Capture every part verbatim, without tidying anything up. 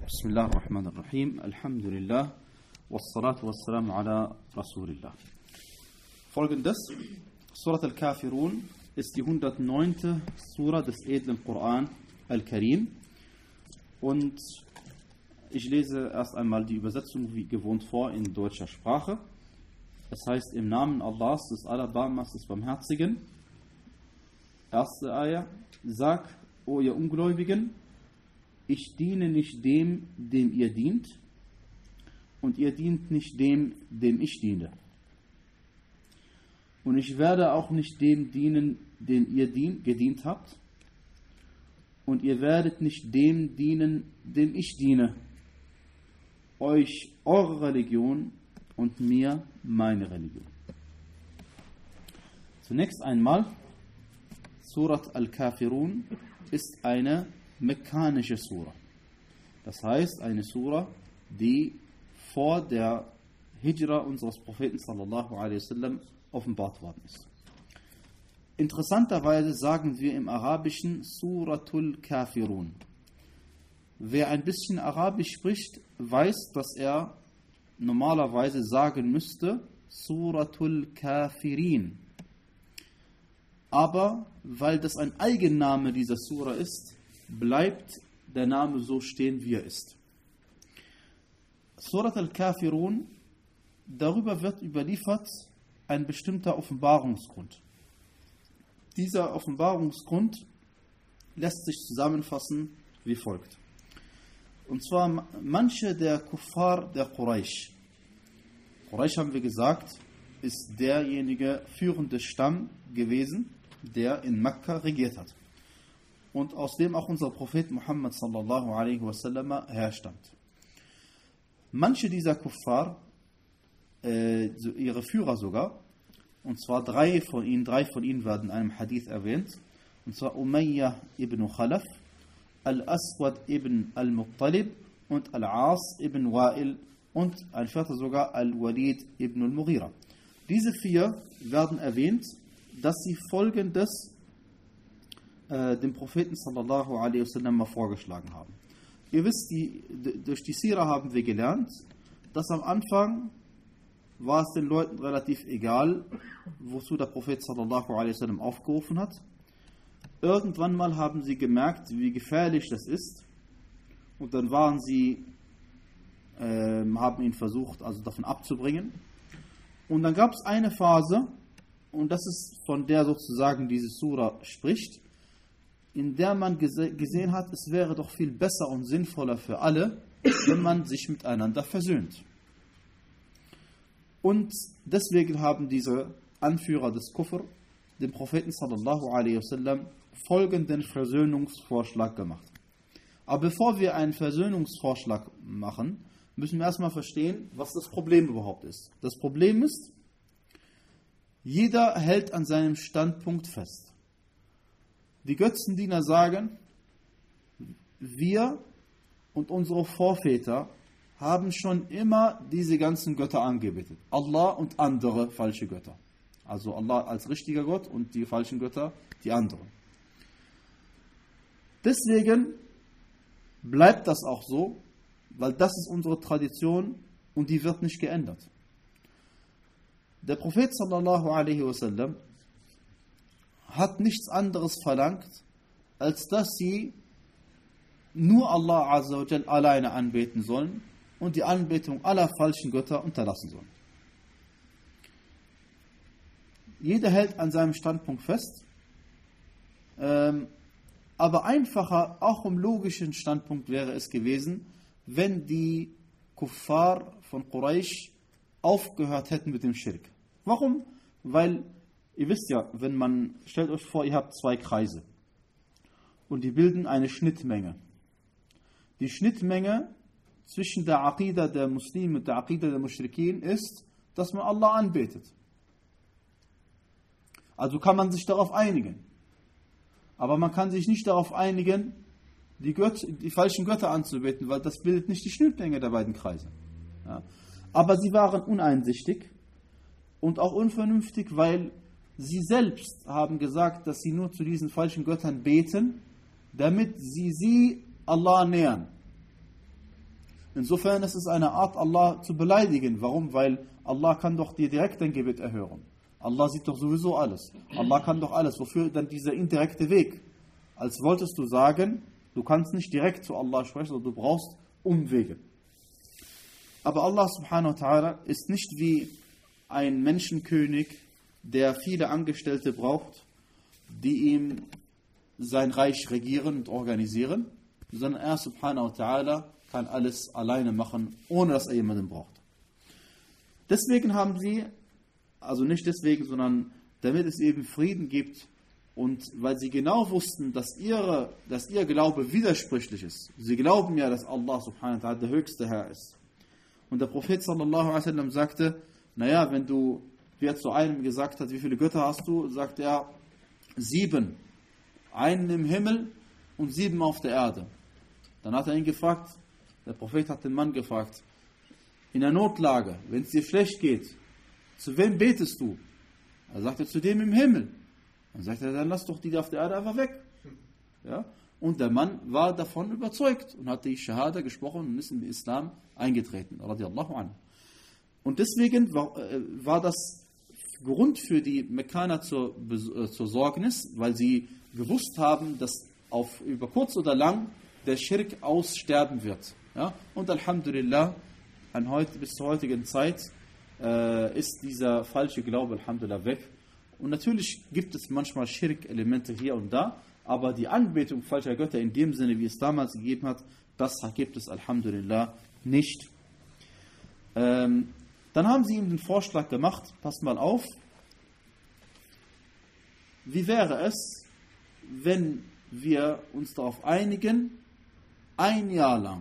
Bismillah ar-Rahman ar-Rahim, Alhamdulillah, wassalatu wassalamu ala Rasulillah. Folgendes, Surat al-Kafirun ist die hundertneunte Sura des edlen Koran al-Karim und ich lese erst einmal die Übersetzung wie gewohnt vor in deutscher Sprache. Es heißt im Namen Allahs, des Alabamas, des Barmherzigen. Erste Ayah, sag, o ihr Ungläubigen, ich diene nicht dem, dem ihr dient, und ihr dient nicht dem, dem ich diene. Und ich werde auch nicht dem dienen, dem ihr dien, gedient habt, und ihr werdet nicht dem dienen, dem ich diene, euch eure Religion und mir meine Religion. Zunächst einmal, Surat al-Kafirun ist eine mekkanische Sura. Das heißt, eine Sura, die vor der Hijra unseres Propheten sallallahu alaihi wasallam offenbart worden ist. Interessanterweise sagen wir im Arabischen Suratul Kafirun. Wer ein bisschen Arabisch spricht, weiß, dass er normalerweise sagen müsste Suratul Kafirin. Aber weil das ein Eigenname dieser Sura ist, bleibt der Name so stehen, wie er ist. Surat al-Kafirun, darüber wird überliefert ein bestimmter Offenbarungsgrund. Dieser Offenbarungsgrund lässt sich zusammenfassen wie folgt. Und zwar manche der Kuffar der Quraysh. Quraysh, haben wir gesagt, ist derjenige führende Stamm gewesen, der in Mekka regiert hat. Und aus dem auch unser Prophet Muhammad sallallahu alaihi wasallam herstammt. Manche dieser Kuffar, äh, ihre Führer sogar, und zwar drei von ihnen, drei von ihnen werden in einem Hadith erwähnt, und zwar Umayyah ibn Khalaf, Al-Aswad ibn al-Muttalib und Al-As ibn Wa'il und ein vierter sogar Al-Walid ibn al-Mughira. Diese vier werden erwähnt, dass sie folgendes äh, dem Propheten sallallahu alaihi wasallam mal vorgeschlagen haben. Ihr wisst, die, durch die Sira haben wir gelernt, dass am Anfang war es den Leuten relativ egal, wozu der Prophet sallallahu alaihi wasallam aufgerufen hat. Irgendwann mal haben sie gemerkt, wie gefährlich das ist, und dann waren sie, äh, haben ihn versucht, also davon abzubringen. Und dann gab es eine Phase, und das ist von der sozusagen diese Sura spricht, in der man gese- gesehen hat, es wäre doch viel besser und sinnvoller für alle, wenn man sich miteinander versöhnt. Und deswegen haben diese Anführer des Kufr dem Propheten sallallahu alaihi wasallam folgenden Versöhnungsvorschlag gemacht. Aber bevor wir einen Versöhnungsvorschlag machen, müssen wir erstmal verstehen, was das Problem überhaupt ist. Das Problem ist, jeder hält an seinem Standpunkt fest. Die Götzendiener sagen, wir und unsere Vorväter haben schon immer diese ganzen Götter angebetet. Allah und andere falsche Götter. Also Allah als richtiger Gott und die falschen Götter, die anderen. Deswegen bleibt das auch so, weil das ist unsere Tradition und die wird nicht geändert. Der Prophet sallallahu alaihi wasallam hat nichts anderes verlangt, als dass sie nur Allah azza wa jal alleine anbeten sollen und die Anbetung aller falschen Götter unterlassen sollen. Jeder hält an seinem Standpunkt fest, ähm, aber einfacher, auch im logischen Standpunkt wäre es gewesen, wenn die Kuffar von Quraysh aufgehört hätten mit dem Schirk. Warum? Weil, ihr wisst ja, wenn man, stellt euch vor, ihr habt zwei Kreise und die bilden eine Schnittmenge. Die Schnittmenge zwischen der Aqidah der Muslime und der Aqidah der Mushrikin ist, dass man Allah anbetet. Also kann man sich darauf einigen. Aber man kann sich nicht darauf einigen, die, Göt- die falschen Götter anzubeten, weil das bildet nicht die Schnittmenge der beiden Kreise. Ja. Aber sie waren uneinsichtig und auch unvernünftig, weil sie selbst haben gesagt, dass sie nur zu diesen falschen Göttern beten, damit sie sie Allah nähern. Insofern ist es eine Art, Allah zu beleidigen. Warum? Weil Allah kann doch dir direkt dein Gebet erhören. Allah sieht doch sowieso alles. Allah kann doch alles. Wofür dann dieser indirekte Weg? Als wolltest du sagen, du kannst nicht direkt zu Allah sprechen, sondern du brauchst Umwege. Aber Allah subhanahu wa ta'ala ist nicht wie ein Menschenkönig, der viele Angestellte braucht, die ihm sein Reich regieren und organisieren, sondern er subhanahu wa ta'ala kann alles alleine machen, ohne dass er jemanden braucht. Deswegen haben sie, also nicht deswegen, sondern damit es eben Frieden gibt und weil sie genau wussten, dass, ihre, dass ihr Glaube widersprüchlich ist. Sie glauben ja, dass Allah subhanahu wa ta'ala der höchste Herr ist. Und der Prophet sallallahu alaihi wasallam sagte, naja, wenn du, wie er zu einem gesagt hat, wie viele Götter hast du, sagt er, sieben. Einen im Himmel und sieben auf der Erde. Dann hat er ihn gefragt, der Prophet hat den Mann gefragt, in der Notlage, wenn es dir schlecht geht, zu wem betest du? Er sagte, zu dem im Himmel. Dann sagt er, dann lass doch die auf der Erde einfach weg. Ja? Und der Mann war davon überzeugt und hat die Shahada gesprochen und ist in den Islam eingetreten. Radiallahu anhu. Und deswegen war, äh, war das Grund für die Mekkaner zur, äh, zur Sorgnis, weil sie gewusst haben, dass auf, über kurz oder lang der Schirk aussterben wird. Ja? Und Alhamdulillah, an heute, bis zur heutigen Zeit äh, ist dieser falsche Glaube Alhamdulillah weg. Und natürlich gibt es manchmal Schirk-Elemente hier und da, aber die Anbetung falscher Götter in dem Sinne, wie es damals gegeben hat, das gibt es Alhamdulillah nicht. Ähm, dann haben sie ihm den Vorschlag gemacht, passt mal auf, wie wäre es, wenn wir uns darauf einigen, ein Jahr lang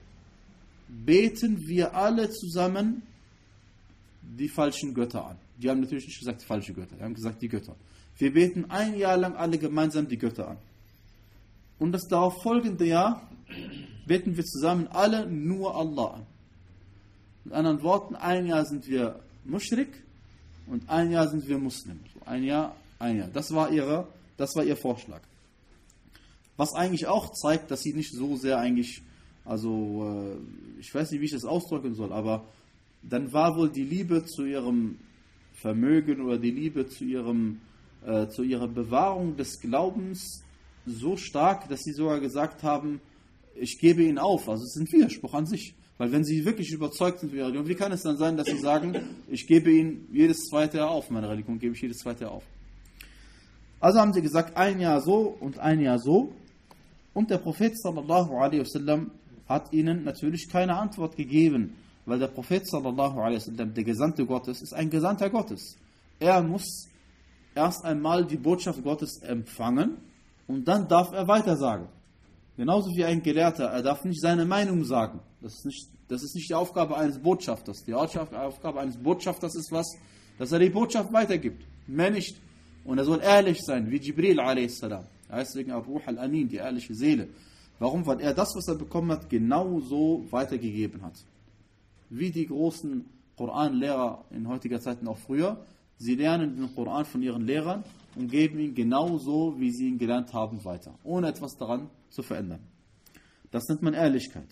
beten wir alle zusammen die falschen Götter an. Die haben natürlich nicht gesagt die falschen Götter, die haben gesagt die Götter. Wir beten ein Jahr lang alle gemeinsam die Götter an. Und das darauf folgende Jahr beten wir zusammen alle nur Allah an. Mit anderen Worten, ein Jahr sind wir Mushrik und ein Jahr sind wir Muslim. So ein Jahr, ein Jahr. Das war ihre, das war ihr Vorschlag. Was eigentlich auch zeigt, dass sie nicht so sehr eigentlich, also ich weiß nicht, wie ich das ausdrücken soll, aber dann war wohl die Liebe zu ihrem Vermögen oder die Liebe zu ihrem, äh, zu ihrer Bewahrung des Glaubens so stark, dass sie sogar gesagt haben, ich gebe ihn auf. Also es ist ein Widerspruch an sich. Weil wenn sie wirklich überzeugt sind, wie kann es dann sein, dass sie sagen, ich gebe ihn jedes zweite Jahr auf, meine Religion gebe ich jedes zweite Jahr auf. Also haben sie gesagt, ein Jahr so und ein Jahr so. Und der Prophet sallallahu alaihi wasallam hat ihnen natürlich keine Antwort gegeben, weil der Prophet sallallahu alaihi wasallam, der Gesandte Gottes, ist ein Gesandter Gottes. Er muss erst einmal die Botschaft Gottes empfangen und dann darf er weitersagen. Genauso wie ein Gelehrter, er darf nicht seine Meinung sagen. Das ist nicht, das ist nicht die Aufgabe eines Botschafters. Die Aufgabe eines Botschafters ist was? Dass er die Botschaft weitergibt. Mehr nicht. Und er soll ehrlich sein, wie Jibril a s. Er heißt wegen Ar-Ruh al-Amin, die ehrliche Seele. Warum? Weil er das, was er bekommen hat, genau so weitergegeben hat. Wie die großen Koran-Lehrer in heutiger Zeit und auch früher. Sie lernen den Koran von ihren Lehrern und geben ihn genauso, wie sie ihn gelernt haben, weiter. Ohne etwas daran zu verändern. Das nennt man Ehrlichkeit.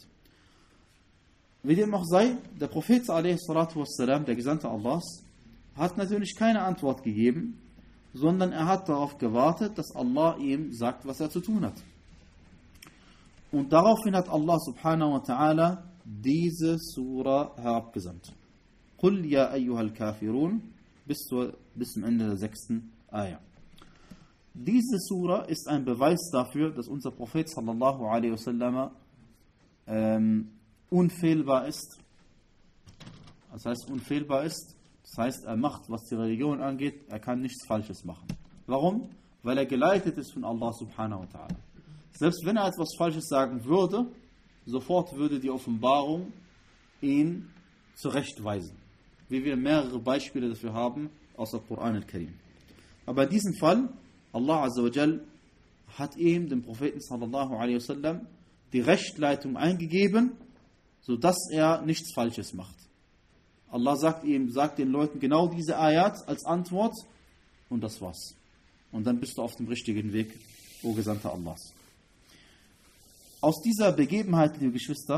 Wie dem auch sei, der Prophet a s., der Gesandte Allahs, hat natürlich keine Antwort gegeben, sondern er hat darauf gewartet, dass Allah ihm sagt, was er zu tun hat. Und daraufhin hat Allah subhanahu wa ta'ala diese Sura herabgesandt. Qul ya ayyuhal kafirun, bis, zur, bis zum Ende der sechsten Ayah. Diese Sura ist ein Beweis dafür, dass unser Prophet sallallahu alaihi wasallam ähm, unfehlbar ist. Das heißt, unfehlbar ist, das heißt, er macht, was die Religion angeht, er kann nichts Falsches machen. Warum? Weil er geleitet ist von Allah subhanahu wa ta'ala. Selbst wenn er etwas Falsches sagen würde, sofort würde die Offenbarung ihn zurechtweisen. Wie wir mehrere Beispiele dafür haben aus dem Koran al-Karim. Aber in diesem Fall, Allah azza wa jal hat ihm, dem Propheten sallallahu alaihi wasallam, die Rechtleitung eingegeben, sodass er nichts Falsches macht. Allah sagt ihm, sagt den Leuten genau diese Ayat als Antwort und das war's. Und dann bist du auf dem richtigen Weg, o Gesandter Allahs. Aus dieser Begebenheit, liebe Geschwister,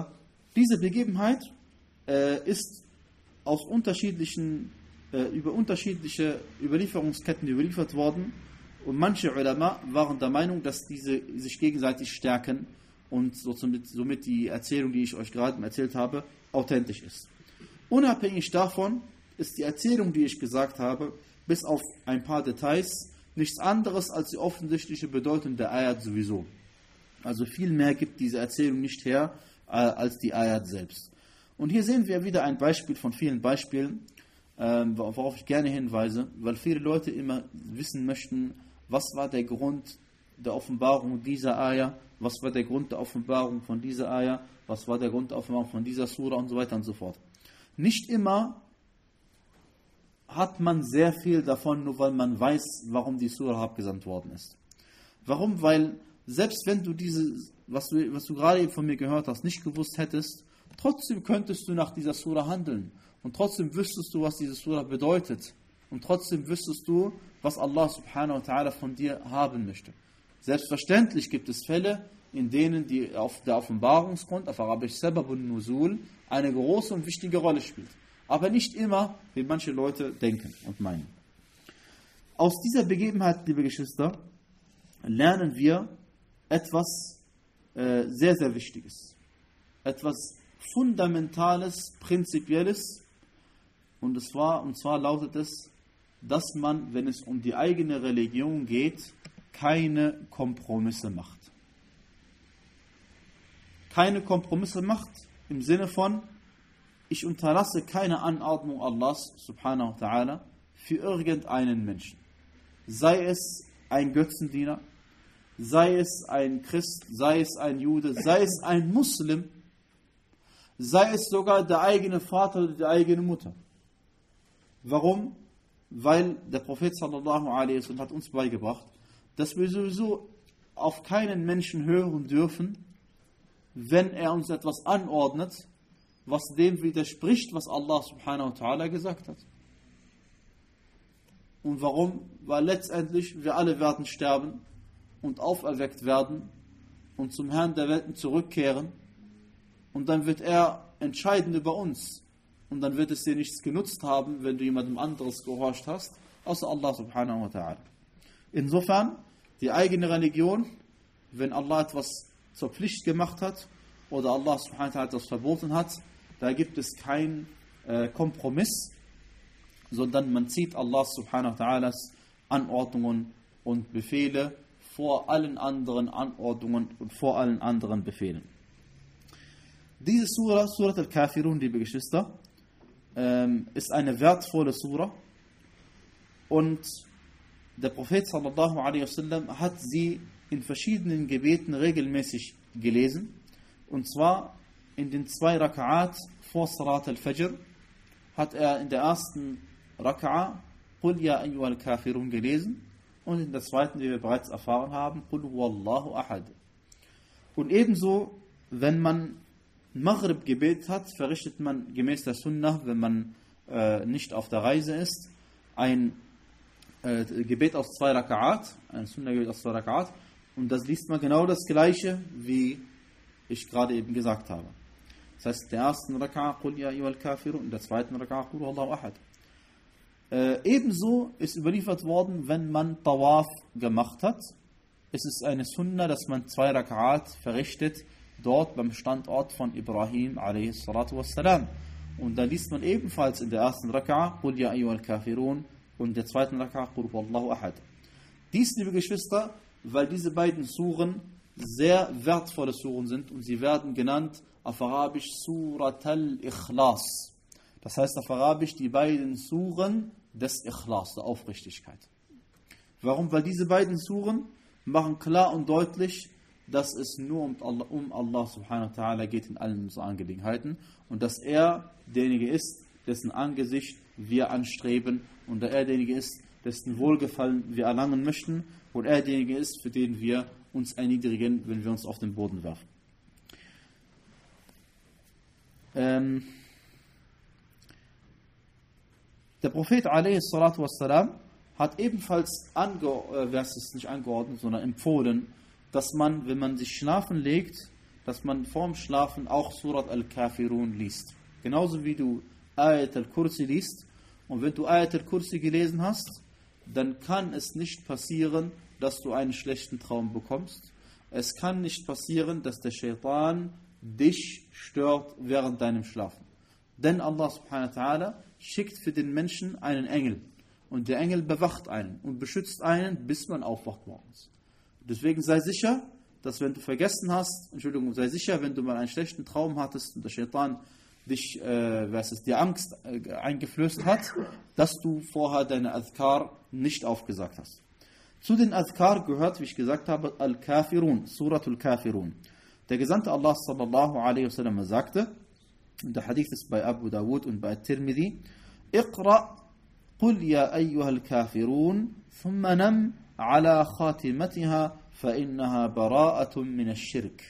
Diese Begebenheit äh, ist aus unterschiedlichen, äh, über unterschiedliche Überlieferungsketten überliefert worden und manche Ulama waren der Meinung, dass diese sich gegenseitig stärken und so somit, somit die Erzählung, die ich euch gerade erzählt habe, authentisch ist. Unabhängig davon ist die Erzählung, die ich gesagt habe, bis auf ein paar Details nichts anderes als die offensichtliche Bedeutung der Ayat sowieso. Also viel mehr gibt diese Erzählung nicht her äh, als die Ayat selbst. Und hier sehen wir wieder ein Beispiel von vielen Beispielen, äh, worauf ich gerne hinweise, weil viele Leute immer wissen möchten, was war der Grund der Offenbarung dieser Ayah, was war der Grund der Offenbarung von dieser Ayah, was war der Grund der Offenbarung von dieser Sura und so weiter und so fort. Nicht immer hat man sehr viel davon, nur weil man weiß, warum die Sura abgesandt worden ist. Warum? Weil selbst wenn du diese, was du, was du gerade eben von mir gehört hast, nicht gewusst hättest, trotzdem könntest du nach dieser Sura handeln. Und trotzdem wüsstest du, was diese Sura bedeutet. Und trotzdem wüsstest du, was Allah subhanahu wa ta'ala von dir haben möchte. Selbstverständlich gibt es Fälle, in denen die auf der Offenbarungsgrund, auf Arabisch Sababun Nuzul, eine große und wichtige Rolle spielt. Aber nicht immer, wie manche Leute denken und meinen. Aus dieser Begebenheit, liebe Geschwister, lernen wir etwas äh, sehr, sehr Wichtiges. Etwas Fundamentales, Prinzipielles. Und, es war, und zwar lautet es, dass man, wenn es um die eigene Religion geht, keine Kompromisse macht. Keine Kompromisse macht im Sinne von, ich unterlasse keine Anordnung Allahs subhanahu wa ta'ala für irgendeinen Menschen. Sei es ein Götzendiener, sei es ein Christ, sei es ein Jude, sei es ein Muslim, sei es sogar der eigene Vater oder die eigene Mutter. Warum? Weil der Prophet sallallahu alaihi wasallam hat uns beigebracht, dass wir sowieso auf keinen Menschen hören dürfen, wenn er uns etwas anordnet, was dem widerspricht, was Allah subhanahu wa ta'ala gesagt hat. Und warum? Weil letztendlich wir alle werden sterben und auferweckt werden und zum Herrn der Welten zurückkehren und dann wird er entscheiden über uns und dann wird es dir nichts genutzt haben, wenn du jemandem anderes gehorcht hast, außer Allah subhanahu wa ta'ala. Insofern, die eigene Religion, wenn Allah etwas zur Pflicht gemacht hat oder Allah subhanahu wa ta'ala etwas verboten hat, da gibt es keinen äh, Kompromiss, sondern man zieht Allah subhanahu wa ta'alas Anordnungen und Befehle vor allen anderen Anordnungen und vor allen anderen Befehlen. Diese Surah, Surat al-Kafirun, liebe Geschwister, ähm, ist eine wertvolle Surah und der Prophet sallallahu alaihi wasallam hat sie in verschiedenen Gebeten regelmäßig gelesen, und zwar in den zwei Raka'at vor Salat al-Fajr hat er in der ersten Raka'a Qul ya ayyuhal Kafirun gelesen und in der zweiten, wie wir bereits erfahren haben, Qul huwallahu ahad. Und ebenso, wenn man Maghrib gebetet hat, verrichtet man gemäß der Sunnah, wenn man äh, nicht auf der Reise ist, ein äh, Gebet aus zwei Raka'at, ein Sunnah-Gebet aus zwei Raka'at, und das liest man genau das gleiche, wie ich gerade eben gesagt habe. Das heißt, der ersten Raka'a Qul ya ayyuhal Kafirun und der zweiten Raka'a Qul huwallahu ahad. Äh, ebenso ist überliefert worden, wenn man Tawaf gemacht hat, es ist eine Sunna, dass man zwei Raka'at verrichtet, dort beim Standort von Ibrahim alaihi salatu wassalam. Und da liest man ebenfalls in der ersten Raka'a Qul ya ayyuhal Kafirun und der zweiten Raka'a Qul huwallahu ahad. Dies, liebe Geschwister, weil diese beiden Suren sehr wertvolle Suren sind und sie werden genannt auf Arabisch Surat al-Ikhlas. Das heißt auf Arabisch die beiden Suren des Ikhlas, der Aufrichtigkeit. Warum? Weil diese beiden Suren machen klar und deutlich, dass es nur um Allah, um Allah subhanahu wa ta'ala geht in allen unseren Angelegenheiten und dass er derjenige ist, dessen Angesicht wir anstreben und er derjenige ist, dessen Wohlgefallen wir erlangen möchten und er derjenige ist, für den wir uns erniedrigen, wenn wir uns auf den Boden werfen. Ähm, der Prophet alaihi salatu wassalam hat ebenfalls ange, äh, wer ist es nicht angeordnet, sondern empfohlen, dass man, wenn man sich schlafen legt, dass man vorm Schlafen auch Surat al-Kafirun liest. Genauso wie du Ayat al-Kursi liest. Und wenn du Ayat al-Kursi gelesen hast, dann kann es nicht passieren, dass du einen schlechten Traum bekommst. Es kann nicht passieren, dass der Shaitan dich stört während deinem Schlafen. Denn Allah subhanahu wa ta'ala schickt für den Menschen einen Engel. Und der Engel bewacht einen und beschützt einen, bis man aufwacht morgens. Deswegen sei sicher, dass wenn du vergessen hast, Entschuldigung, sei sicher, wenn du mal einen schlechten Traum hattest und der Shaitan dich, äh, was ist, dir Angst äh, eingeflößt hat, dass du vorher deine Adhkar nicht aufgesagt hast. Zu den Adhkar gehört, wie ich gesagt habe, Al-Kafirun, Suratul Kafirun. Der Gesandte Allah sallallahu alaihi wasallam sagte, der Hadith ist bei Abu Dawud und bei Tirmidhi, Iqra قل يا أيها الكافرون ثم نم على خاتمتها فإنها براءة من الشرك.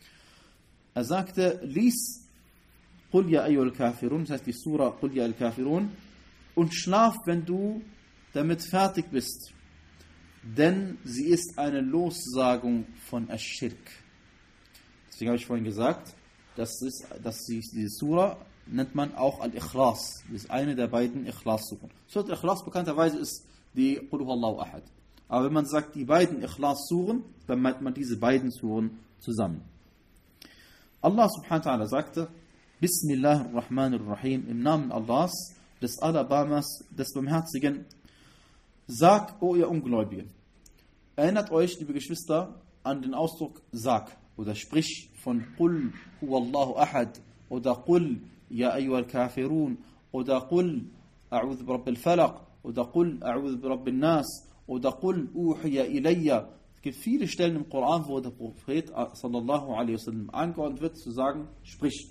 Er sagte, lies قل يا أيها الكافرون, das heißt die Surah قل يا الكافرون, und schlaf, wenn du damit fertig bist, denn sie ist eine Lossagung von Ash-Shirk. Deswegen habe ich vorhin gesagt, dass, ist, dass diese Surah nennt man auch Al-Ikhlas. Das ist eine der beiden Ikhlas-Suren. Surat Al-Ikhlas bekannterweise ist die Qul Huwallahu Ahad. Aber wenn man sagt, die beiden Ikhlas-Suren, dann meint man diese beiden Suren zusammen. Allah subhanahu wa ta'ala sagte, Bismillahirrahmanirrahim, im Namen Allahs, des Alabamas, des Barmherzigen, sag, o ihr Ungläubigen. Erinnert euch, liebe Geschwister, an den Ausdruck sag oder sprich von Qul Huwallahu Ahad oder Qul Ya ayyuhal Kafirun oder Qul a'udhu bi rabbil falaq oder Qul a'udhu bi rabbin nas oder Qul uhiya ilayya. Es gibt viele Stellen im Koran, wo der Prophet sallallahu alaihi wasallam angeordnet wird zu sagen, sprich.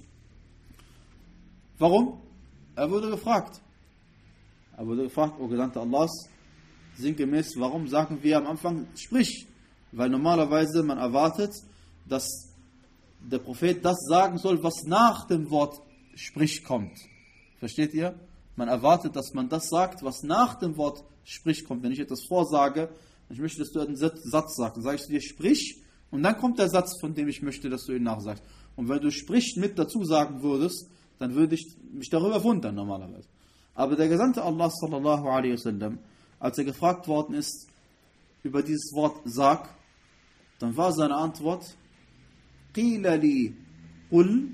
Warum? Er wurde gefragt. Er wurde gefragt, o Gesandter Allahs, sinngemäß, warum sagen wir am Anfang, sprich? Weil normalerweise man erwartet, dass der Prophet das sagen soll, was nach dem Wort sprich kommt. Versteht ihr? Man erwartet, dass man das sagt, was nach dem Wort sprich kommt. Wenn ich etwas vorsage, ich möchte, dass du einen Satz sagst, dann sage ich zu dir sprich und dann kommt der Satz, von dem ich möchte, dass du ihn nachsagst. Und wenn du sprich mit dazu sagen würdest, dann würde ich mich darüber wundern normalerweise. Aber der Gesandte Allah sallallahu alaihi wasallam, als er gefragt worden ist über dieses Wort sag, dann war seine Antwort قِيلَ لِي قُلْ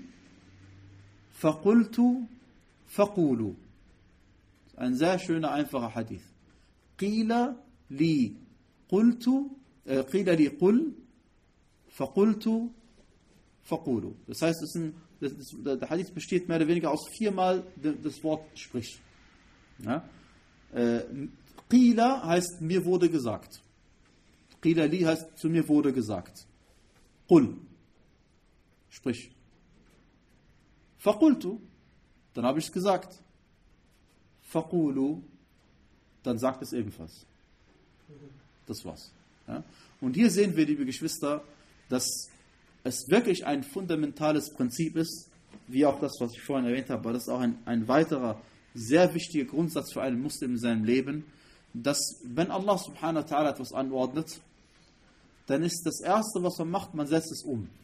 فَقُلْتُ فَقُولُ. Ein sehr schöner, einfacher Hadith. قِيلَ لِي قُلْتُ قِيلَ لِي قُلْ فَقُلْتُ فَقُولُ. Das heißt, es ist ein, das, das, der Hadith besteht mehr oder weniger aus viermal das Wort sprich. Ja? Äh, Qila heißt, mir wurde gesagt. Qila li heißt, zu mir wurde gesagt. Qul. Sprich. Faqultu. Dann habe ich es gesagt. Faqulu. Dann sagt es ebenfalls. Das war's. Ja? Und hier sehen wir, liebe Geschwister, dass es wirklich ein fundamentales Prinzip ist, wie auch das, was ich vorhin erwähnt habe, aber das ist auch ein, ein weiterer sehr wichtiger Grundsatz für einen Muslim in seinem Leben, dass wenn Allah subhanahu wa ta'ala etwas anordnet, dann ist das Erste, was man macht, man setzt es um.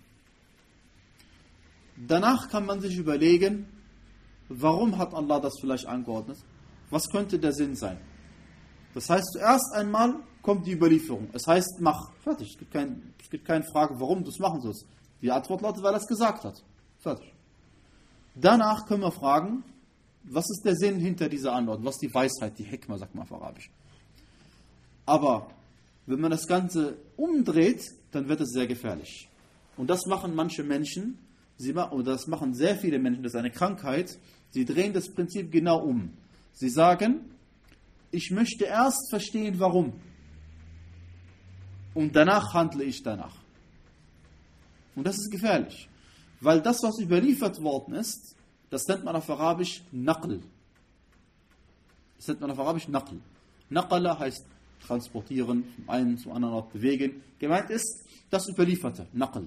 Danach kann man sich überlegen, warum hat Allah das vielleicht angeordnet? Was könnte der Sinn sein? Das heißt, zuerst einmal kommt die Überlieferung. Es heißt, mach. Fertig. Es gibt, kein, es gibt keine Frage, warum du es machen sollst. Die Antwort lautet, weil er es gesagt hat. Fertig. Danach können wir fragen, was ist der Sinn hinter dieser Anordnung? Was ist die Weisheit, die Hikmah, sagt man auf Arabisch. Aber wenn man das Ganze umdreht, dann wird es sehr gefährlich. Und das machen manche Menschen, sie machen, oder das machen sehr viele Menschen, das ist eine Krankheit, sie drehen das Prinzip genau um. Sie sagen, ich möchte erst verstehen, warum. Und danach handle ich danach. Und das ist gefährlich. Weil das, was überliefert worden ist, das nennt man auf Arabisch Naql. Das nennt man auf Arabisch Naql. Naqala heißt transportieren, vom einen zum anderen Ort bewegen. Gemeint ist das Überlieferte, Naql.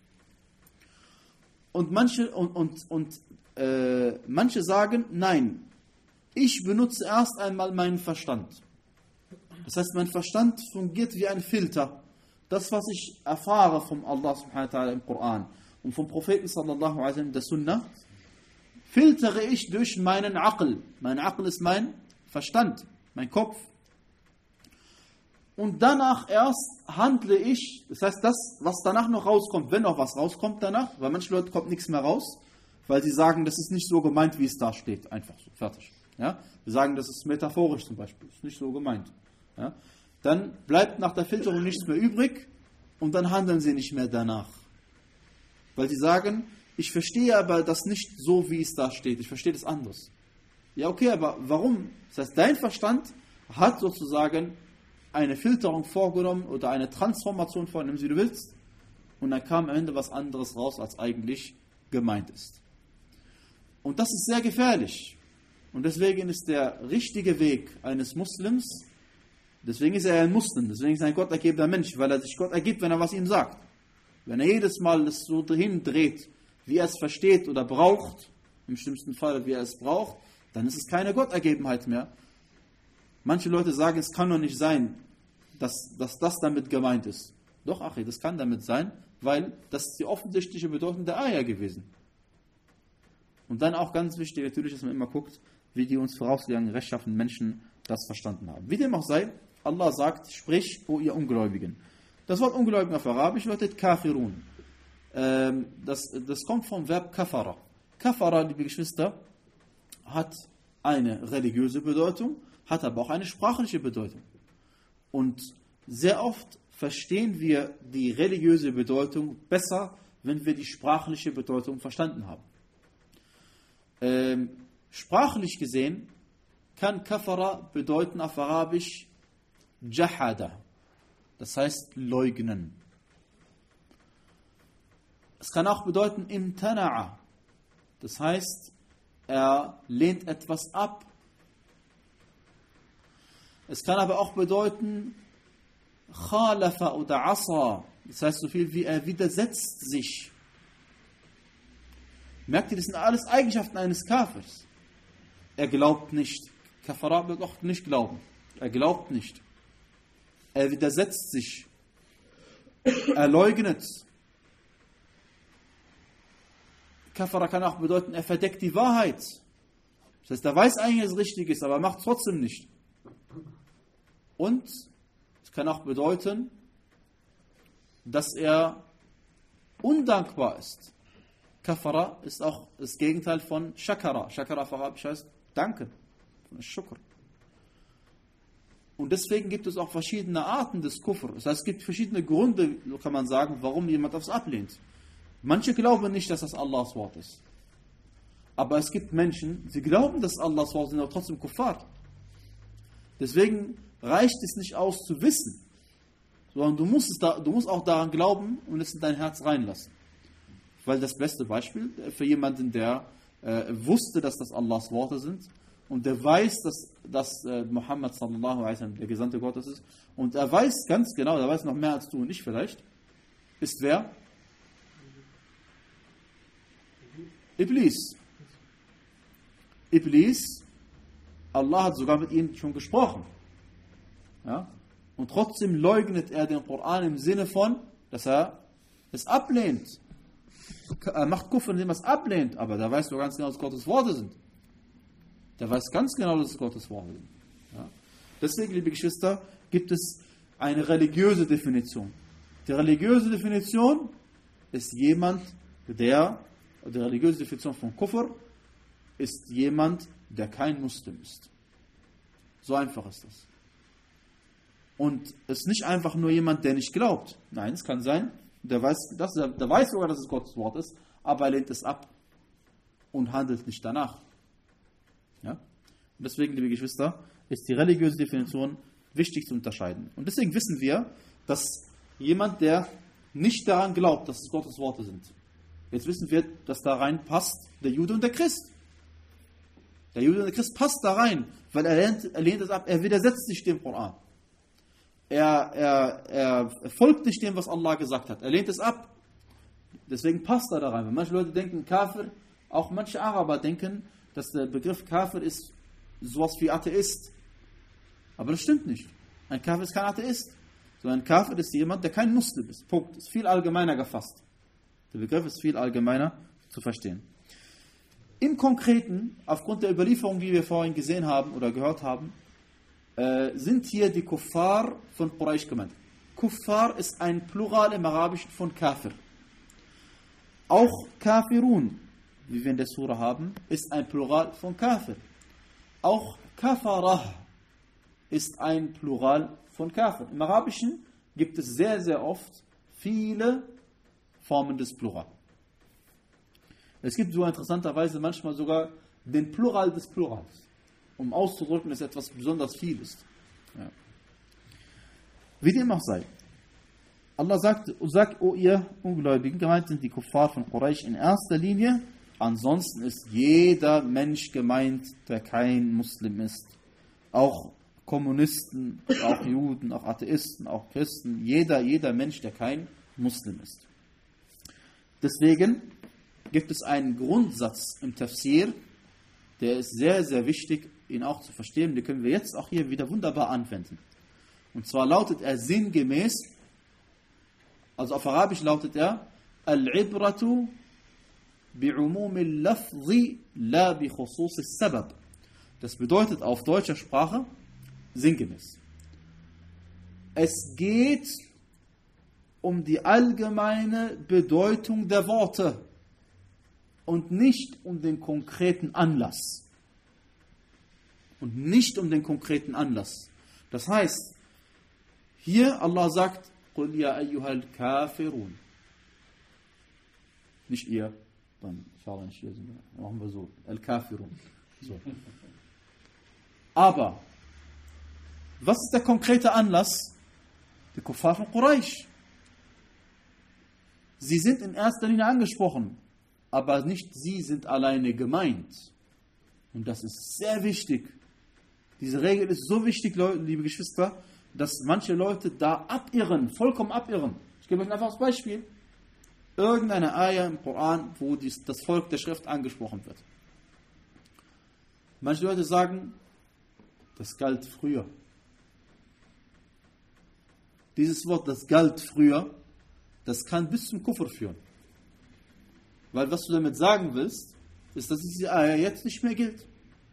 Und manche, und, und, und, äh, manche sagen, nein, ich benutze erst einmal meinen Verstand. Das heißt, mein Verstand fungiert wie ein Filter. Das, was ich erfahre vom Allah subhanahu wa ta'ala im Koran und vom Propheten sallallahu alaihi wasallam, der Sunnah, filtere ich durch meinen Aql. Mein Aql ist mein Verstand, mein Kopf. Und danach erst handle ich, das heißt, das, was danach noch rauskommt, wenn noch was rauskommt danach, weil manche Leute kommt nichts mehr raus, weil sie sagen, das ist nicht so gemeint, wie es da steht. Einfach so, fertig. Ja? Wir sagen, das ist metaphorisch zum Beispiel, das ist nicht so gemeint. Ja? Dann bleibt nach der Filterung nichts mehr übrig und dann handeln sie nicht mehr danach. Weil sie sagen, ich verstehe aber das nicht so, wie es da steht, ich verstehe das anders. Ja, okay, aber warum? Das heißt, dein Verstand hat sozusagen eine Filterung vorgenommen oder eine Transformation vorgenommen, wie du willst, und dann kam am Ende was anderes raus, als eigentlich gemeint ist. Und das ist sehr gefährlich. Und deswegen ist der richtige Weg eines Muslims, deswegen ist er ein Muslim, deswegen ist er ein gottergebener Mensch, weil er sich Gott ergibt, wenn er was ihm sagt. Wenn er jedes Mal es so hindreht, wie er es versteht oder braucht, im schlimmsten Fall, wie er es braucht, dann ist es keine Gottergebenheit mehr. Manche Leute sagen, es kann doch nicht sein, dass, dass das damit gemeint ist. Doch, Achi, das kann damit sein, weil das ist die offensichtliche Bedeutung der Ayah gewesen. Und dann auch ganz wichtig natürlich, dass man immer guckt, wie die uns vorausgegangenen rechtschaffenen Menschen das verstanden haben. Wie dem auch sei, Allah sagt, sprich, o ihr Ungläubigen. Das Wort Ungläubigen auf Arabisch bedeutet Kafirun. Ähm, das, das kommt vom Verb Kafara. Kafara, liebe Geschwister, hat eine religiöse Bedeutung, hat aber auch eine sprachliche Bedeutung. Und sehr oft verstehen wir die religiöse Bedeutung besser, wenn wir die sprachliche Bedeutung verstanden haben. Ähm, sprachlich gesehen kann Kafara bedeuten auf Arabisch Jahada, das heißt leugnen. Es kann auch bedeuten Imtana'a, das heißt, er lehnt etwas ab. Es kann aber auch bedeuten Khalafa oder Asa, das heißt so viel wie er widersetzt sich. Merkt ihr, das sind alles Eigenschaften eines Kafirs. Er glaubt nicht. Kafara wird auch nicht glauben. Er glaubt nicht. Er widersetzt sich. Er leugnet. Kafara kann auch bedeuten, er verdeckt die Wahrheit. Das heißt, er weiß eigentlich, dass es richtig ist, aber er macht es trotzdem nicht. Und es kann auch bedeuten, dass er undankbar ist. Kafara ist auch das Gegenteil von Shakara. Shakara auf Arabisch heißt Danke. Shukr. Und deswegen gibt es auch verschiedene Arten des Kufr. Das heißt, es gibt verschiedene Gründe, so kann man sagen, warum jemand das ablehnt. Manche glauben nicht, dass das Allahs Wort ist. Aber es gibt Menschen, sie glauben, dass Allahs Wort ist, sind aber trotzdem Kuffar. Deswegen reicht es nicht aus zu wissen, sondern du musst, es da, du musst auch daran glauben und es in dein Herz reinlassen. Weil das beste Beispiel für jemanden, der äh, wusste, dass das Allahs Worte sind und der weiß, dass, dass äh, Muhammad sallallahu alaihi wasallam der Gesandte Gottes ist und er weiß ganz genau, er weiß noch mehr als du und ich vielleicht, ist wer? Iblis. Iblis, Allah hat sogar mit ihm schon gesprochen. Ja? Und trotzdem leugnet er den Koran im Sinne von, dass er es ablehnt. Er macht Kufr, indem er es ablehnt, aber der weiß doch ganz genau, dass es Gottes Worte sind. Der weiß ganz genau, dass es Gottes Worte sind. Ja? Deswegen, liebe Geschwister, gibt es eine religiöse Definition. Die religiöse Definition ist jemand, der, die religiöse Definition von Kufr ist jemand, der kein Muslim ist. So einfach ist das. Und es ist nicht einfach nur jemand, der nicht glaubt. Nein, es kann sein, der weiß, das, der weiß sogar, dass es Gottes Wort ist, aber er lehnt es ab und handelt nicht danach. Ja? Und deswegen, liebe Geschwister, ist die religiöse Definition wichtig zu unterscheiden. Und deswegen wissen wir, dass jemand, der nicht daran glaubt, dass es Gottes Worte sind, jetzt wissen wir, dass da rein passt der Jude und der Christ. Der Jude und der Christ passt da rein, weil er lehnt, er lehnt es ab, er widersetzt sich dem Koran. Er, er, er folgt nicht dem, was Allah gesagt hat. Er lehnt es ab. Deswegen passt er da rein. Weil manche Leute denken, Kafir, auch manche Araber denken, dass der Begriff Kafir ist sowas wie Atheist. Aber das stimmt nicht. Ein Kafir ist kein Atheist. Sondern ein Kafir ist jemand, der kein Muslim ist. Punkt. Ist viel allgemeiner gefasst. Der Begriff ist viel allgemeiner zu verstehen. Im Konkreten, aufgrund der Überlieferung, wie wir vorhin gesehen haben oder gehört haben, äh, sind hier die Kuffar von Quraysh gemeint. Kuffar ist ein Plural im Arabischen von Kafir. Auch Kafirun, wie wir in der Sura haben, ist ein Plural von Kafir. Auch Kafarah ist ein Plural von Kafir. Im Arabischen gibt es sehr, sehr oft viele Formen des Plural. Es gibt so interessanterweise manchmal sogar den Plural des Plurals, um auszudrücken, dass etwas besonders viel ist. Ja. Wie dem auch sei. Allah sagt, sagt, o ihr Ungläubigen, gemeint sind die Kuffar von Quraysh in erster Linie, ansonsten ist jeder Mensch gemeint, der kein Muslim ist. Auch Kommunisten, auch Juden, auch Atheisten, auch Christen, jeder, jeder Mensch, der kein Muslim ist. Deswegen gibt es einen Grundsatz im Tafsir, der ist sehr, sehr wichtig, ihn auch zu verstehen. Den können wir jetzt auch hier wieder wunderbar anwenden. Und zwar lautet er sinngemäß, also auf Arabisch lautet er, Al-Ibratu bi'umum al-lafzi la bi khusus al-sabab. Das bedeutet auf deutscher Sprache sinngemäß. Es geht um die allgemeine Bedeutung der Worte und nicht um den konkreten Anlass. Und nicht um den konkreten Anlass. Das heißt, hier Allah sagt, Qul ya ayyuhal kafirun. Nicht ihr, dann schau nicht hier, machen wir so, al-kafirun. So. Aber, was ist der konkrete Anlass? Die Kuffar von Quraysh. Sie sind in erster Linie angesprochen, aber nicht sie sind alleine gemeint. Und das ist sehr wichtig. Diese Regel ist so wichtig, Leute, liebe Geschwister, dass manche Leute da abirren, vollkommen abirren. Ich gebe euch einfach das Beispiel. Irgendeine Ayah im Koran, wo dies, das Volk der Schrift angesprochen wird. Manche Leute sagen, das galt früher. Dieses Wort, das galt früher, das kann bis zum Kufr führen. Weil was du damit sagen willst, ist, dass diese Ayah jetzt nicht mehr gilt.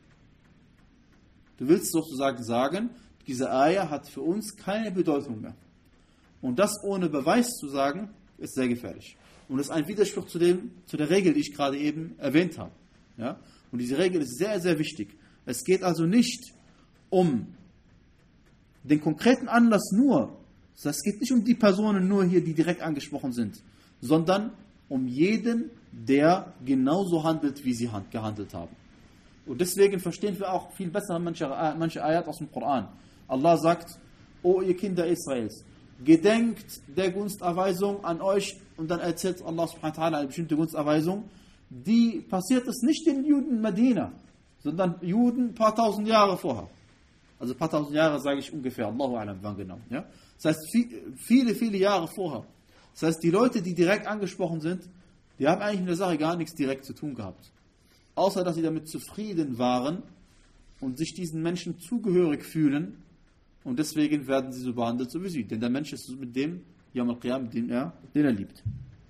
Du willst sozusagen sagen, diese Ayah hat für uns keine Bedeutung mehr. Und das ohne Beweis zu sagen, ist sehr gefährlich. Und das ist ein Widerspruch zu, dem, zu der Regel, die ich gerade eben erwähnt habe. Ja? Und diese Regel ist sehr, sehr wichtig. Es geht also nicht um den konkreten Anlass nur, das heißt, es geht nicht um die Personen nur hier, die direkt angesprochen sind, sondern um jeden, der genauso handelt, wie sie gehandelt haben. Und deswegen verstehen wir auch viel besser manche, manche Ayat aus dem Koran. Allah sagt, O ihr Kinder Israels, gedenkt der Gunsterweisung an euch, und dann erzählt Allah subhanahu wa ta'ala eine bestimmte Gunsterweisung, die passiert es nicht den Juden in Medina, sondern Juden ein paar tausend Jahre vorher. Also ein paar tausend Jahre sage ich ungefähr, Allahu a'lam, wann genau. Ja? Das heißt, viele, viele Jahre vorher. Das heißt, die Leute, die direkt angesprochen sind, die haben eigentlich in der Sache gar nichts direkt zu tun gehabt. Außer, dass sie damit zufrieden waren und sich diesen Menschen zugehörig fühlen. Und deswegen werden sie so behandelt, so wie sie. Denn der Mensch ist mit dem, Yawm al-Qiyam, den er, den er liebt.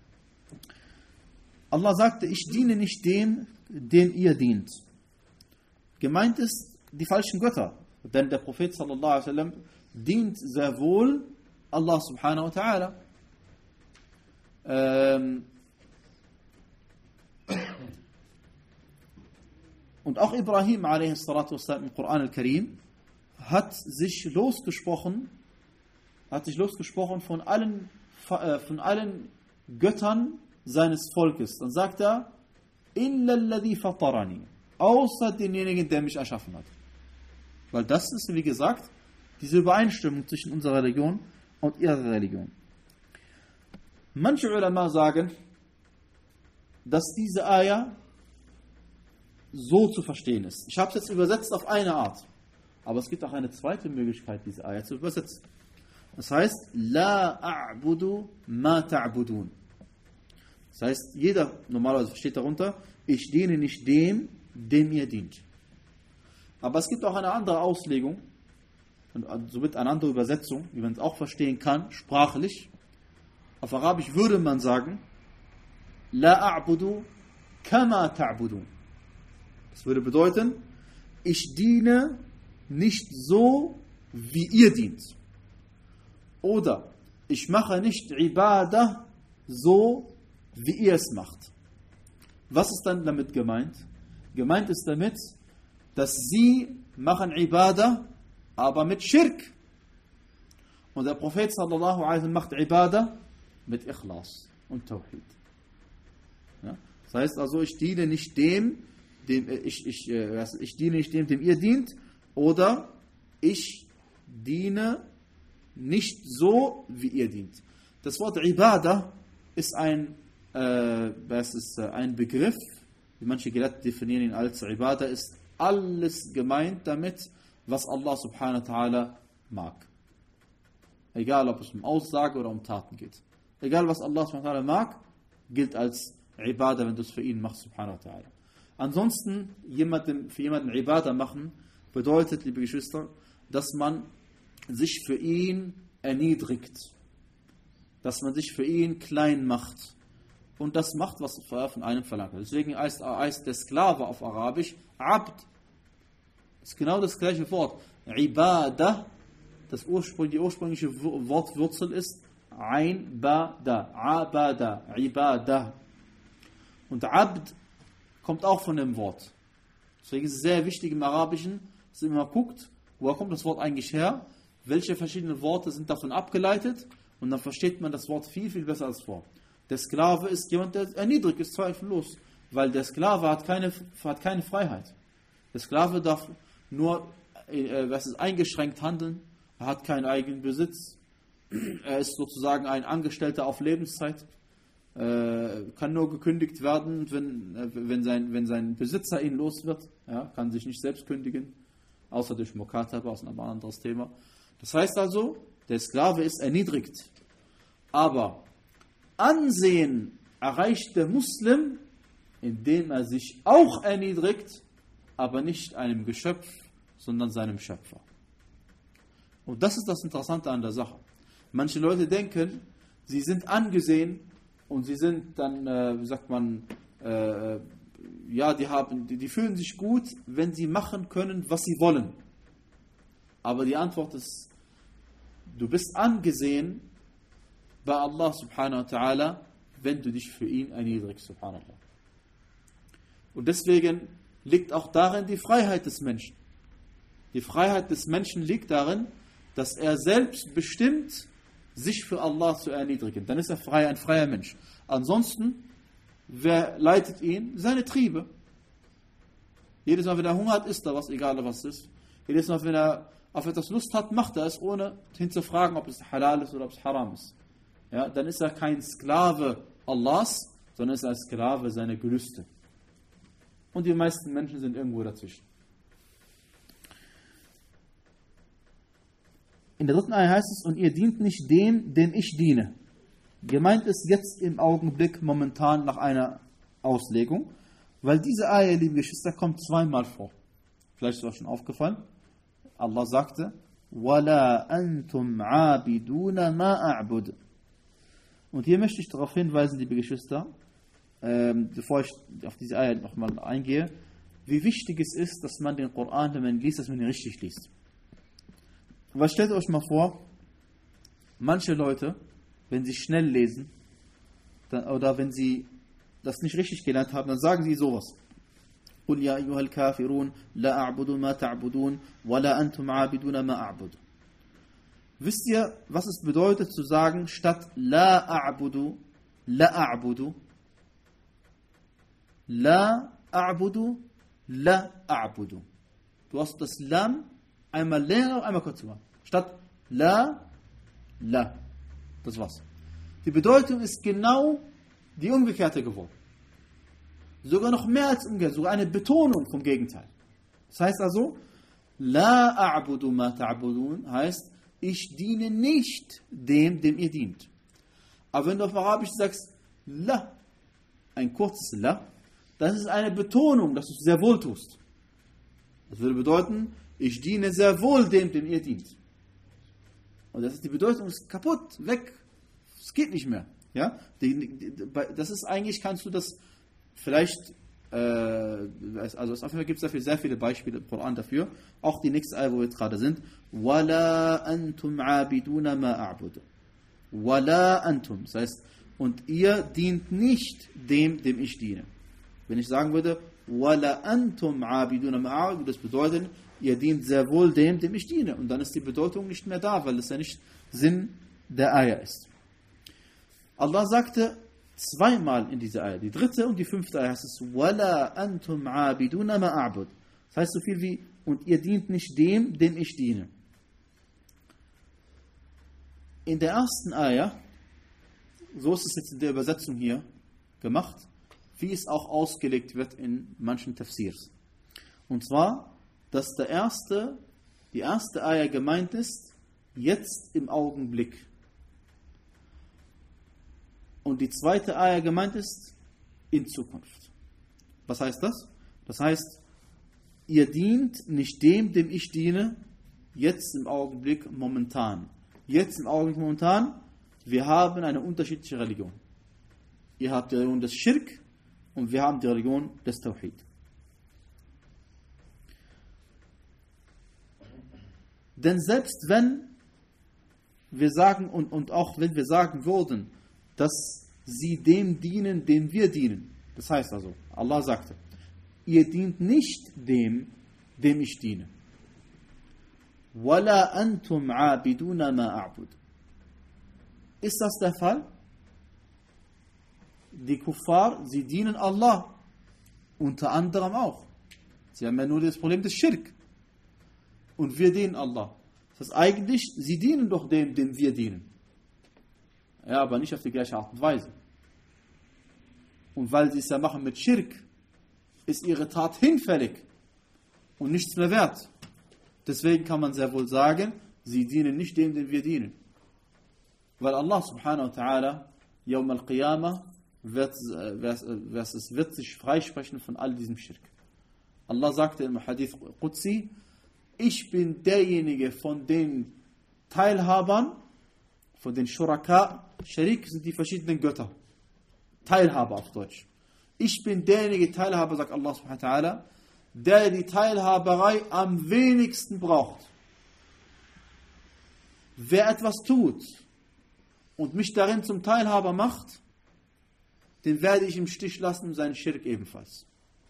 Allah sagte, ich diene nicht dem, den ihr dient. Gemeint ist die falschen Götter. Denn der Prophet sallallahu alaihi wasallam dient sehr wohl Allah subhanahu wa ta'ala. Ähm, und auch Ibrahim alaihi salatu wassalam im Koran al-Karim hat sich losgesprochen, hat sich losgesprochen von allen, von allen Göttern seines Volkes. Dann sagt er, illa alladhi fatarani, außer denjenigen, der mich erschaffen hat. Weil das ist, wie gesagt, diese Übereinstimmung zwischen unserer Religion und ihrer Religion. Manche Ulama sagen, dass diese Ayah so zu verstehen ist. Ich habe es jetzt übersetzt auf eine Art. Aber es gibt auch eine zweite Möglichkeit, diese Ayah zu übersetzen. Das heißt, La a'budu ma ta'budun. Das heißt, jeder normalerweise versteht darunter, ich diene nicht dem, dem ihr dient. Aber es gibt auch eine andere Auslegung, und somit eine andere Übersetzung, wie man es auch verstehen kann, sprachlich. Auf Arabisch würde man sagen, La a'budu kama ta'budun. Das würde bedeuten, ich diene nicht so, wie ihr dient. Oder ich mache nicht Ibadah so, wie ihr es macht. Was ist dann damit gemeint? Gemeint ist damit, dass sie machen Ibadah, aber mit Schirk. Und der Prophet sallallahu alaihi wasallam macht Ibadah mit Ikhlas und Tawhid. Ja? Das heißt also, ich diene nicht dem, dem ich, ich, ich diene nicht dem, dem ihr dient, oder ich diene nicht so, wie ihr dient. Das Wort Ibadah ist ein, äh, das ist ein Begriff, wie manche Gelehrte definieren ihn als Ibadah, ist alles gemeint damit, was Allah subhanahu wa ta'ala mag. Egal, ob es um Aussage oder um Taten geht. Egal, was Allah subhanahu wa ta'ala mag, gilt als Ibadah, wenn du es für ihn machst, subhanahu wa ta'ala. Ansonsten, jemanden, für jemanden Ibadah machen, bedeutet, liebe Geschwister, dass man sich für ihn erniedrigt. Dass man sich für ihn klein macht. Und das macht, was von einem verlangt wird. Deswegen heißt, heißt der Sklave auf Arabisch Abd. Das ist genau das gleiche Wort. Ibadah, das Ursprung, die ursprüngliche Wortwurzel ist Ain, Ba, Da. Abada, Ibadah. Und Abd kommt auch von dem Wort. Deswegen ist es sehr wichtig im Arabischen, dass man immer guckt, woher kommt das Wort eigentlich her, welche verschiedenen Worte sind davon abgeleitet, und dann versteht man das Wort viel, viel besser als vor. Der Sklave ist jemand, der erniedrigt ist, zweifellos, weil der Sklave hat keine, hat keine Freiheit. Der Sklave darf nur äh, was ist, eingeschränkt handeln, er hat keinen eigenen Besitz, er ist sozusagen ein Angestellter auf Lebenszeit, äh, kann nur gekündigt werden, wenn, äh, wenn, sein, wenn sein Besitzer ihn los wird, ja, kann sich nicht selbst kündigen, außer durch Mukataba, das ist ein anderes Thema. Das heißt also, der Sklave ist erniedrigt, aber Ansehen erreicht der Muslim, indem er sich auch erniedrigt, aber nicht einem Geschöpf, sondern seinem Schöpfer. Und das ist das Interessante an der Sache. Manche Leute denken, sie sind angesehen und sie sind dann, äh, wie sagt man, äh, ja, die, haben, die, die fühlen sich gut, wenn sie machen können, was sie wollen. Aber die Antwort ist, du bist angesehen bei Allah subhanahu wa ta'ala, wenn du dich für ihn erniedrigst, subhanallah. Und deswegen liegt auch darin die Freiheit des Menschen. Die Freiheit des Menschen liegt darin, dass er selbst bestimmt, sich für Allah zu erniedrigen. Dann ist er frei, ein freier Mensch. Ansonsten, wer leitet ihn? Seine Triebe. Jedes Mal, wenn er Hunger hat, isst er was, egal was es ist. Jedes Mal, wenn er auf etwas Lust hat, macht er es, ohne hinzufragen, ob es halal ist oder ob es haram ist. Ja, dann ist er kein Sklave Allahs, sondern ist er ein Sklave seiner Gelüste. Und die meisten Menschen sind irgendwo dazwischen. In der dritten Eier heißt es, und ihr dient nicht dem, dem ich diene. Gemeint ist jetzt im Augenblick momentan nach einer Auslegung, weil diese Eier, liebe Geschwister, kommt zweimal vor. Vielleicht ist euch schon aufgefallen. Allah sagte, وَلَا أَنْتُمْ عَابِدُونَ مَا أَعْبُدُ. Und hier möchte ich darauf hinweisen, liebe Geschwister, ähm, bevor ich auf diese Eier nochmal eingehe, wie wichtig es ist, dass man den Koran, wenn man liest, dass man ihn richtig liest. Weil stellt euch mal vor, manche Leute, wenn sie schnell lesen, dann, oder wenn sie das nicht richtig gelernt haben, dann sagen sie sowas. قُلْ يَا أَيُّهَا الْكَافِرُونَ لَا أَعْبُدُ مَا تَعْبُدُونَ وَلَا أَنْتُمْ عَابِدُونَ مَا أَعْبُدُ. Wisst ihr, was es bedeutet zu sagen, statt La a'budu, La a'budu, La a'budu, La a'budu. Du hast das Lam einmal länger und einmal kürzer gemacht. Statt La, La. Das war's. Die Bedeutung ist genau die umgekehrte geworden. Sogar noch mehr als umgekehrt, sogar eine Betonung vom Gegenteil. Das heißt also, La a'budu ma ta'budun heißt, ich diene nicht dem, dem ihr dient. Aber wenn du auf Arabisch sagst, La, ein kurzes La, das ist eine Betonung, dass du es sehr wohl tust. Das würde bedeuten, ich diene sehr wohl dem, dem ihr dient. Und das ist die Bedeutung, ist kaputt, weg. Es geht nicht mehr. Ja? Die, die, das ist eigentlich, kannst du das vielleicht, äh, also auf jeden Fall gibt es dafür sehr viele Beispiele im Koran dafür. Auch die nächste Ayah, wo wir jetzt gerade sind. وَلَا أَنْتُمْ عَابِدُونَ مَا أَعْبُدُ وَلَا أَنْتُمْ. Das heißt, und ihr dient nicht dem, dem ich diene. Wenn ich sagen würde, وَلَا أَنْتُمْ عَابِدُونَ مَا أَعْبُدُ, das bedeutet, ihr dient sehr wohl dem, dem ich diene. Und dann ist die Bedeutung nicht mehr da, weil es ja nicht Sinn der Ayah ist. Allah sagte zweimal in dieser Ayah, die dritte und die fünfte Ayah heißt es, وَلَا أَنْتُمْ عَابِدُونَ مَا أَعْبُدُ. Das heißt so viel wie, und ihr dient nicht dem, dem ich diene. In der ersten Ayah, so ist es jetzt in der Übersetzung hier gemacht, wie es auch ausgelegt wird in manchen Tafsirs. Und zwar, dass der erste, die erste Ayah gemeint ist, jetzt im Augenblick. Und die zweite Ayah gemeint ist, in Zukunft. Was heißt das? Das heißt, ihr dient nicht dem, dem ich diene, jetzt im Augenblick momentan. Jetzt im Augenblick momentan, wir haben eine unterschiedliche Religion. Ihr habt die Religion des Schirk und wir haben die Religion des Tawhid. Denn selbst wenn wir sagen, und, und auch wenn wir sagen würden, dass sie dem dienen, dem wir dienen, das heißt also, Allah sagte, ihr dient nicht dem, dem ich diene. وَلَا أَنْتُمْ عَابِدُونَ مَا أَعْبُدُ. Ist das der Fall? Die Kuffar, sie dienen Allah. Unter anderem auch. Sie haben ja nur das Problem des Schirk. Und wir dienen Allah. Das heißt eigentlich, sie dienen doch dem, dem wir dienen. Ja, aber nicht auf die gleiche Art und Weise. Und weil sie es ja machen mit Schirk, ist ihre Tat hinfällig und nichts mehr wert. Deswegen kann man sehr wohl sagen, sie dienen nicht dem, dem wir dienen. Weil Allah subhanahu wa ta'ala, Yawm al-Qiyamah, wird, wird, wird sich freisprechen von all diesem Schirk. Allah sagte im Hadith Qudsi, ich bin derjenige von den Teilhabern, von den Shuraka, Sharik sind die verschiedenen Götter. Teilhaber auf Deutsch. Ich bin derjenige Teilhaber, sagt Allah subhanahu wa ta'ala, der die Teilhaberei am wenigsten braucht. Wer etwas tut und mich darin zum Teilhaber macht, den werde ich im Stich lassen und seinen Schirk ebenfalls.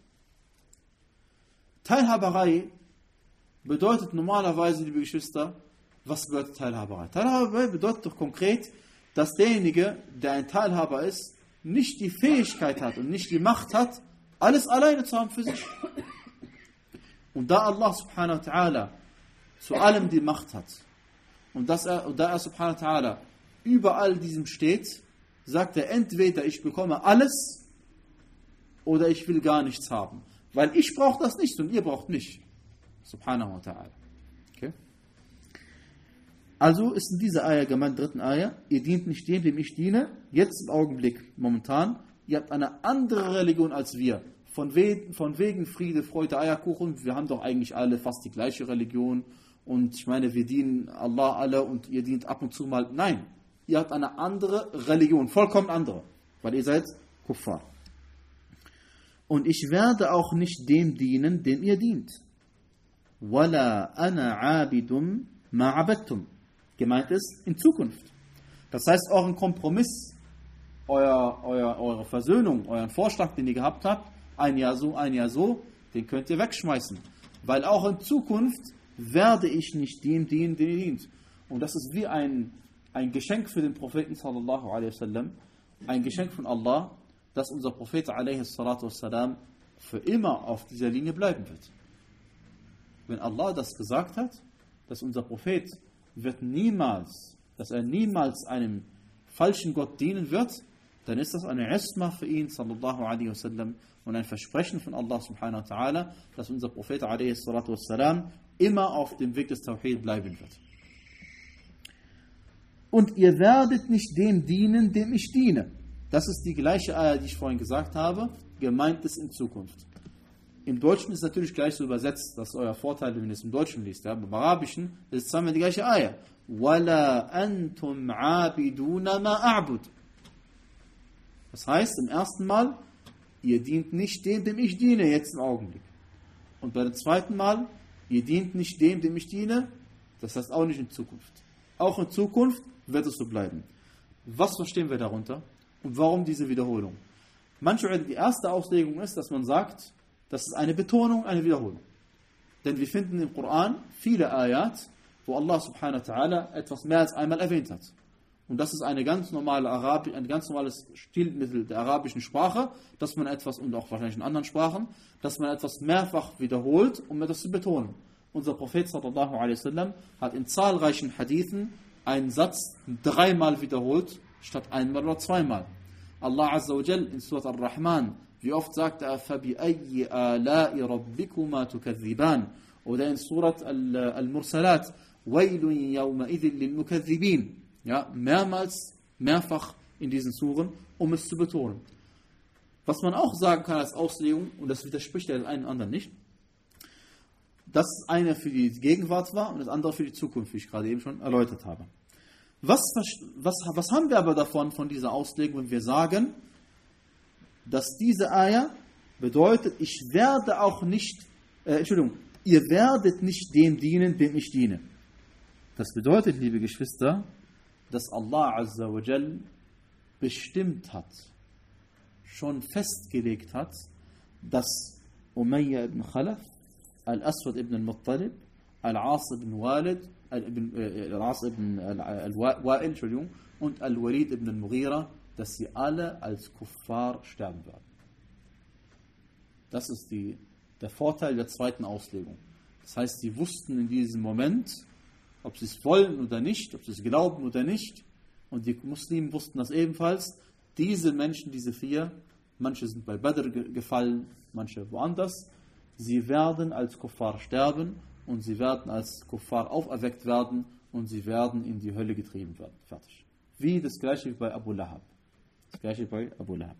Teilhaberei bedeutet normalerweise, liebe Geschwister, was bedeutet Teilhaberei? Teilhaberei bedeutet doch konkret, dass derjenige, der ein Teilhaber ist, nicht die Fähigkeit hat und nicht die Macht hat, alles alleine zu haben für sich. Und da Allah subhanahu wa ta'ala zu allem die Macht hat und, dass er, und da er subhanahu wa ta'ala über all diesem steht, sagt er entweder ich bekomme alles oder ich will gar nichts haben. Weil ich brauche das nicht und ihr braucht mich. Subhanahu wa ta'ala. Okay? Also ist in dieser Ayah gemeint, dritten Ayah, ihr dient nicht dem, dem ich diene, jetzt im Augenblick, momentan, ihr habt eine andere Religion als wir. Von, we von wegen Friede, Freude, Eierkuchen, wir haben doch eigentlich alle fast die gleiche Religion und ich meine, wir dienen Allah alle und ihr dient ab und zu mal. Nein, ihr habt eine andere Religion, vollkommen andere, weil ihr seid Kuffar. Und ich werde auch nicht dem dienen, dem ihr dient. وَلَا أَنَا عَابِدٌ مَا عَبَدْتُمْ. Gemeint ist in Zukunft. Das heißt, euren Kompromiss, euer, euer, eure Versöhnung, euren Vorschlag, den ihr gehabt habt, ein Jahr so, ein Jahr so, den könnt ihr wegschmeißen. Weil auch in Zukunft werde ich nicht dem dienen, den ihr dient. Und das ist wie ein, ein Geschenk für den Propheten sallallahu alaihi wasallam, ein Geschenk von Allah, dass unser Prophet alaihi salatu wassalam für immer auf dieser Linie bleiben wird. Wenn Allah das gesagt hat, dass unser Prophet wird niemals, dass er niemals einem falschen Gott dienen wird, dann ist das eine Isma für ihn, sallallahu alaihi wasallam, und ein Versprechen von Allah subhanahu wa ta'ala, dass unser Prophet alaihi salatu wassalam immer auf dem Weg des Tawhid bleiben wird. Und ihr werdet nicht dem dienen, dem ich diene. Das ist die gleiche Ayah, die ich vorhin gesagt habe, gemeint ist in Zukunft. Im Deutschen ist es natürlich gleich so übersetzt, das ist euer Vorteil, wenn ihr es im Deutschen liest. Ja? Aber im Arabischen ist es zweimal die gleiche Ayah. وَلَا أَنْتُمْ عَابِدُونَ مَا أَعْبُدُ. Das heißt, im ersten Mal, ihr dient nicht dem, dem ich diene, jetzt im Augenblick. Und bei dem zweiten Mal, ihr dient nicht dem, dem ich diene, das heißt auch nicht in Zukunft. Auch in Zukunft wird es so bleiben. Was verstehen wir darunter? Und warum diese Wiederholung? Manche, die erste Auslegung ist, dass man sagt, das ist eine Betonung, eine Wiederholung. Denn wir finden im Koran viele Ayat, wo Allah subhanahu wa ta'ala etwas mehr als einmal erwähnt hat. Und das ist eine ganz normale Arabi, ein ganz normales Stilmittel der arabischen Sprache, dass man etwas, und auch wahrscheinlich in anderen Sprachen, dass man etwas mehrfach wiederholt, um etwas zu betonen. Unser Prophet sallallahu alaihi wasallam hat in zahlreichen Hadithen einen Satz dreimal wiederholt, statt einmal oder zweimal. Allah Azza wa Jal in Surat Ar-Rahman, wie oft sagt er, فَبِأَيِّ آلَاءِ رَبِّكُمَا تُكَذِّبَانِ? Oder in Surat Al-Mursalat, وَيْلٌ يَوْمَئِذٍ لِلْمُكَذِّبِينَ. Ja, mehrmals, mehrfach in diesen Suren, um es zu betonen. Was man auch sagen kann als Auslegung, und das widerspricht ja dem einen anderen nicht, dass das eine für die Gegenwart war und das andere für die Zukunft, wie ich gerade eben schon erläutert habe. Was, was, was haben wir aber davon, von dieser Auslegung, wenn wir sagen, dass diese Ayah bedeutet, ich werde auch nicht, äh, Entschuldigung, ihr werdet nicht dem dienen, dem ich diene. Das bedeutet, liebe Geschwister, dass Allah Azza wa Jal bestimmt hat, schon festgelegt hat, dass Umayya ibn Khalaf, Al-Aswad ibn al-Muttalib, Al-As ibn Walid, Al-As ibn al-Wa'il, Entschuldigung, und Al-Walid ibn al-Mughira, dass sie alle als Kuffar sterben werden. Das ist die, der Vorteil der zweiten Auslegung. Das heißt, sie wussten in diesem Moment, ob sie es wollen oder nicht, ob sie es glauben oder nicht, und die Muslimen wussten das ebenfalls, diese Menschen, diese vier, manche sind bei Badr gefallen, manche woanders, sie werden als Kuffar sterben und sie werden als Kuffar auferweckt werden und sie werden in die Hölle getrieben werden. Fertig. Wie das gleiche wie bei Abu Lahab. Das gleiche bei Abu Lahab.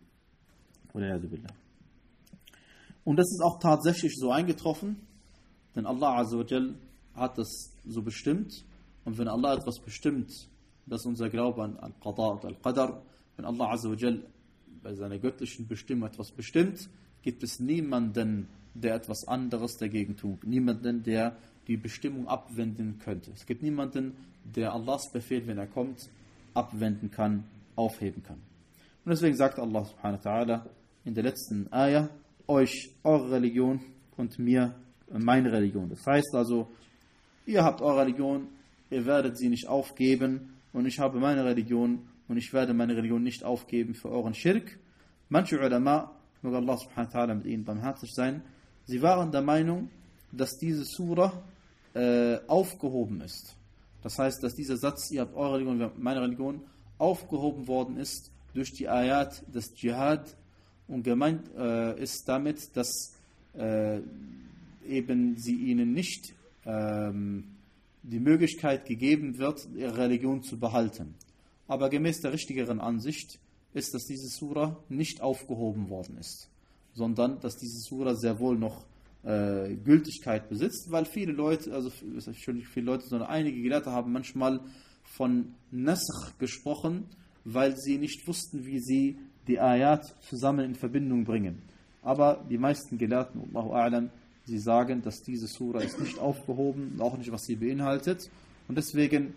Und das ist auch tatsächlich so eingetroffen, denn Allah Azza wa Jal hat das so bestimmt. Und wenn Allah etwas bestimmt, das ist unser Glaube an Al-Qada und Al-Qadar, wenn Allah Azza wa Jal bei seiner göttlichen Bestimmung etwas bestimmt, gibt es niemanden, der etwas anderes dagegen tut. Niemanden, der die Bestimmung abwenden könnte. Es gibt niemanden, der Allahs Befehl, wenn er kommt, abwenden kann, aufheben kann. Und deswegen sagt Allah subhanahu wa ta'ala in der letzten Ayah, euch eure Religion und mir meine Religion. Das heißt also, ihr habt eure Religion, ihr werdet sie nicht aufgeben und ich habe meine Religion und ich werde meine Religion nicht aufgeben für euren Schirk. Manche Ulama, möge Allah subhanahu wa ta'ala mit ihnen barmherzig sein, sie waren der Meinung, dass diese Surah äh, aufgehoben ist. Das heißt, dass dieser Satz, ihr habt eure Religion, meine Religion, aufgehoben worden ist durch die Ayat des Dschihad und gemeint äh, ist damit, dass äh, eben sie ihnen nicht ähm, die Möglichkeit gegeben wird, ihre Religion zu behalten. Aber gemäß der richtigeren Ansicht ist, dass diese Surah nicht aufgehoben worden ist, sondern dass diese Surah sehr wohl noch äh, Gültigkeit besitzt, weil viele Leute, also nicht viele Leute, sondern einige Gelehrte haben manchmal von Nasakh gesprochen, weil sie nicht wussten, wie sie die Ayat zusammen in Verbindung bringen. Aber die meisten Gelehrten, Allahu A'lam, sie sagen, dass diese Surah ist nicht aufgehoben, auch nicht, was sie beinhaltet. Und deswegen,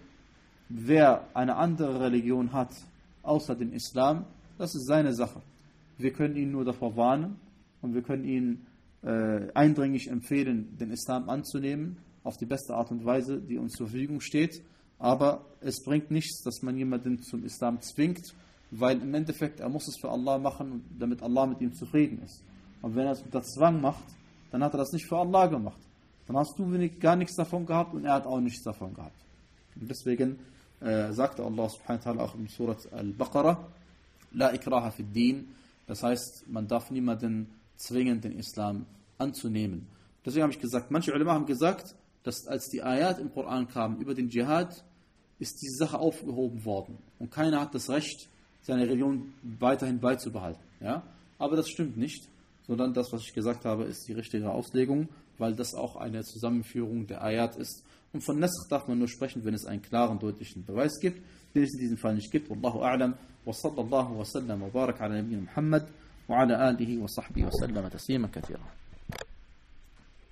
wer eine andere Religion hat, außer den Islam, das ist seine Sache. Wir können ihn nur davor warnen und wir können ihn äh, eindringlich empfehlen, den Islam anzunehmen, auf die beste Art und Weise, die uns zur Verfügung steht. Aber es bringt nichts, dass man jemanden zum Islam zwingt, weil im Endeffekt, er muss es für Allah machen, damit Allah mit ihm zufrieden ist. Und wenn er es unter Zwang macht, dann hat er das nicht für Allah gemacht. Dann hast du wenig, gar nichts davon gehabt und er hat auch nichts davon gehabt. Und deswegen äh, sagte Allah subhanahu wa ta'ala auch in Surat Al-Baqarah, La ikraha fid din, das heißt, man darf niemanden zwingen, den Islam anzunehmen. Deswegen habe ich gesagt, manche Ulama haben gesagt, dass als die Ayat im Koran kamen über den Dschihad, ist diese Sache aufgehoben worden. Und keiner hat das Recht, seine Religion weiterhin beizubehalten. Ja? Aber das stimmt nicht, sondern das, was ich gesagt habe, ist die richtige Auslegung, weil das auch eine Zusammenführung der Ayat ist. Und von Nasakh darf man nur sprechen, wenn es einen klaren, deutlichen Beweis gibt. den es in diesem Fall nicht gibt. Wallahu a'lam. Wa sallallahu wa sallam wa barak ala nabiyyina Muhammad wa ala alihi wa sahbihi wa sallam taslima kathira.